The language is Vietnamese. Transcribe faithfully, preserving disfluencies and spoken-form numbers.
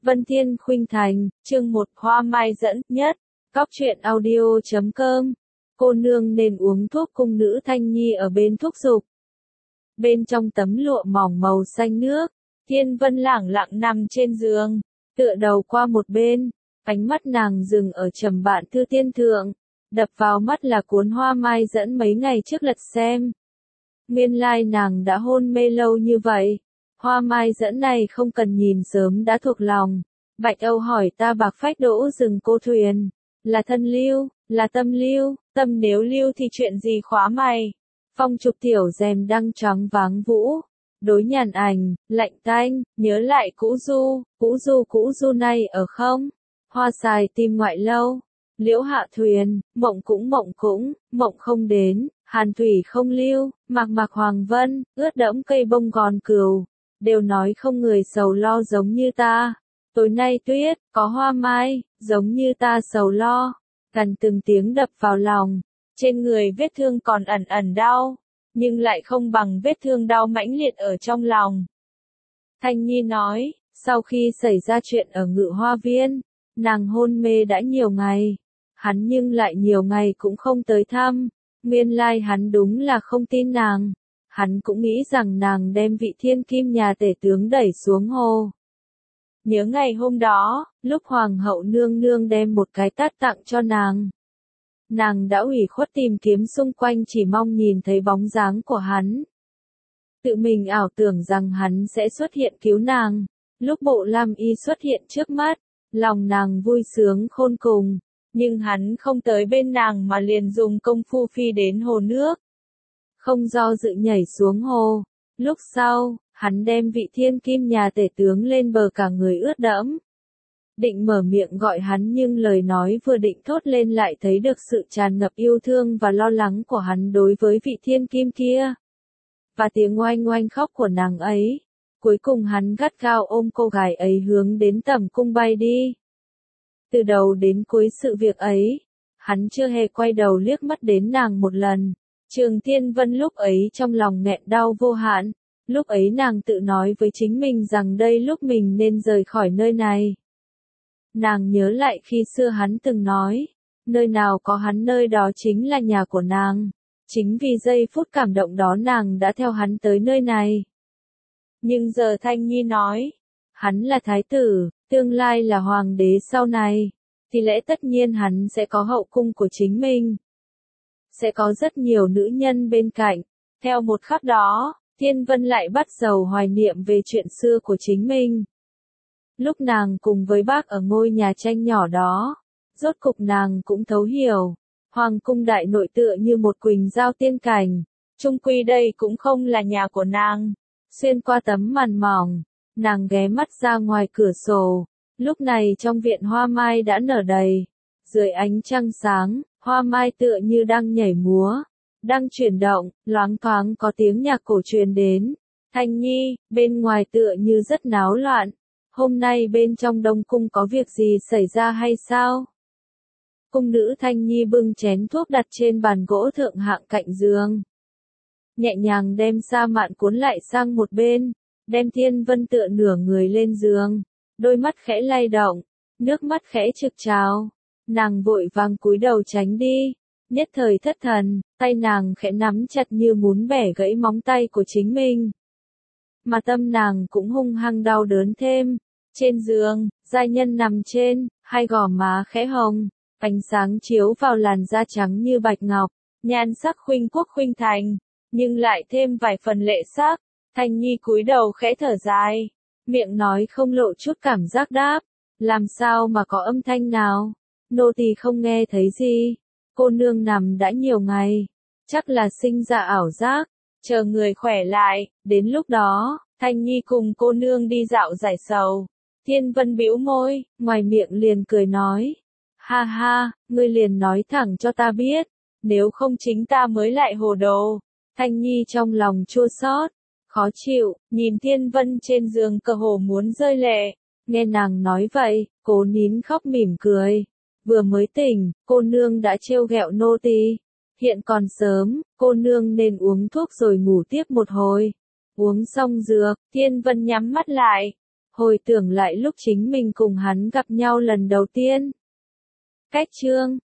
Vân Thiên Khuynh Thành, chương một Hoa Mai dẫn nhất, Cóc truyện audio chấm com. Cô nương nên uống thuốc, cung nữ Thanh Nhi ở bên thúc giục. Bên trong tấm lụa mỏng màu xanh nước, Thiên Vân lẳng lặng nằm trên giường, tựa đầu qua một bên, ánh mắt nàng dừng ở Trầm Bạn Thư Tiên thượng, đập vào mắt là cuốn Hoa Mai dẫn mấy ngày trước lật xem. Nguyên lai nàng đã hôn mê lâu như vậy. Hoa Mai dẫn này không cần nhìn sớm đã thuộc lòng. Bạch Âu hỏi ta bạc phách đỗ rừng cô thuyền. Là thân lưu, là tâm lưu, tâm nếu lưu thì chuyện gì khóa mày. Phong trục tiểu rèm đang trắng váng vũ. Đối nhàn ảnh, lạnh tanh, nhớ lại cũ du, cũ du cũ du này ở không? Hoa xài tim ngoại lâu. Liễu hạ thuyền, mộng cũng mộng cũng, mộng không đến, hàn thủy không lưu, mạc mạc hoàng vân, ướt đẫm cây bông gòn cừu. Đều nói không người sầu lo giống như ta. Tối nay tuyết, có hoa mai, giống như ta sầu lo. Gần từng tiếng đập vào lòng. Trên người vết thương còn ẩn ẩn đau, nhưng lại không bằng vết thương đau mãnh liệt ở trong lòng. Thanh Nhi nói, sau khi xảy ra chuyện ở Ngự Hoa Viên, nàng hôn mê đã nhiều ngày. Hắn nhưng lại nhiều ngày cũng không tới thăm. Nguyên lai hắn đúng là không tin nàng. Hắn cũng nghĩ rằng nàng đem vị thiên kim nhà tể tướng đẩy xuống hồ. Nhớ ngày hôm đó, lúc hoàng hậu nương nương đem một cái tát tặng cho nàng. Nàng đã ủy khuất tìm kiếm xung quanh chỉ mong nhìn thấy bóng dáng của hắn. Tự mình ảo tưởng rằng hắn sẽ xuất hiện cứu nàng. Lúc Bộ Lam Y xuất hiện trước mắt, lòng nàng vui sướng khôn cùng. Nhưng hắn không tới bên nàng mà liền dùng công phu phi đến hồ nước. Không do dự nhảy xuống hồ. Lúc sau, hắn đem vị thiên kim nhà tể tướng lên bờ cả người ướt đẫm. Định mở miệng gọi hắn nhưng lời nói vừa định thốt lên lại thấy được sự tràn ngập yêu thương và lo lắng của hắn đối với vị thiên kim kia. Và tiếng oanh oanh khóc của nàng ấy. Cuối cùng hắn gắt gao ôm cô gái ấy hướng đến tầm cung bay đi. Từ đầu đến cuối sự việc ấy, hắn chưa hề quay đầu liếc mắt đến nàng một lần. Trường Thiên Vân lúc ấy trong lòng nghẹn đau vô hạn, lúc ấy nàng tự nói với chính mình rằng đây lúc mình nên rời khỏi nơi này. Nàng nhớ lại khi xưa hắn từng nói, nơi nào có hắn nơi đó chính là nhà của nàng. Chính vì giây phút cảm động đó nàng đã theo hắn tới nơi này. Nhưng giờ Thanh Nhi nói, hắn là thái tử, tương lai là hoàng đế sau này, thì lẽ tất nhiên hắn sẽ có hậu cung của chính mình. Sẽ có rất nhiều nữ nhân bên cạnh. Theo một khắc đó, Thiên Vân lại bắt đầu hoài niệm về chuyện xưa của chính mình. Lúc nàng cùng với bác ở ngôi nhà tranh nhỏ đó, rốt cục nàng cũng thấu hiểu. Hoàng cung đại nội tựa như một quỳnh giao tiên cảnh. Chung quy đây cũng không là nhà của nàng. Xuyên qua tấm màn mỏng, nàng ghé mắt ra ngoài cửa sổ. Lúc này trong viện hoa mai đã nở đầy. Dưới ánh trăng sáng, hoa mai tựa như đang nhảy múa, đang chuyển động, loáng thoáng có tiếng nhạc cổ truyền đến. Thanh Nhi, bên ngoài tựa như rất náo loạn. Hôm nay bên trong Đông Cung có việc gì xảy ra hay sao? Cung nữ Thanh Nhi bưng chén thuốc đặt trên bàn gỗ thượng hạng cạnh giường. Nhẹ nhàng đem sa mạn cuốn lại sang một bên, đem Thiên Vân tựa nửa người lên giường. Đôi mắt khẽ lay động, nước mắt khẽ trực trào. Nàng vội vàng cúi đầu tránh đi, nhất thời thất thần, tay nàng khẽ nắm chặt như muốn bẻ gãy móng tay của chính mình. Mà tâm nàng cũng hung hăng đau đớn thêm. Trên giường, giai nhân nằm trên, hai gò má khẽ hồng, ánh sáng chiếu vào làn da trắng như bạch ngọc, nhan sắc khuynh quốc khuynh thành, nhưng lại thêm vài phần lệ sắc. Thanh Nhi cúi đầu khẽ thở dài, miệng nói không lộ chút cảm giác đáp, làm sao mà có âm thanh nào. Nô tỳ không nghe thấy gì. Cô nương nằm đã nhiều ngày, chắc là sinh ra ảo giác, chờ người khỏe lại, đến lúc đó, Thanh Nhi cùng cô nương đi dạo giải sầu. Thiên Vân bĩu môi, ngoài miệng liền cười nói, ha ha, ngươi liền nói thẳng cho ta biết, nếu không chính ta mới lại hồ đồ. Thanh Nhi trong lòng chua xót, khó chịu, nhìn Thiên Vân trên giường cơ hồ muốn rơi lệ, nghe nàng nói vậy, cố nín khóc mỉm cười. Vừa mới tỉnh, cô nương đã trêu ghẹo nô tỳ. Hiện còn sớm, cô nương nên uống thuốc rồi ngủ tiếp một hồi. Uống xong dược, Thiên Vân nhắm mắt lại. hồi tưởng lại lúc chính mình cùng hắn gặp nhau lần đầu tiên. Cách chương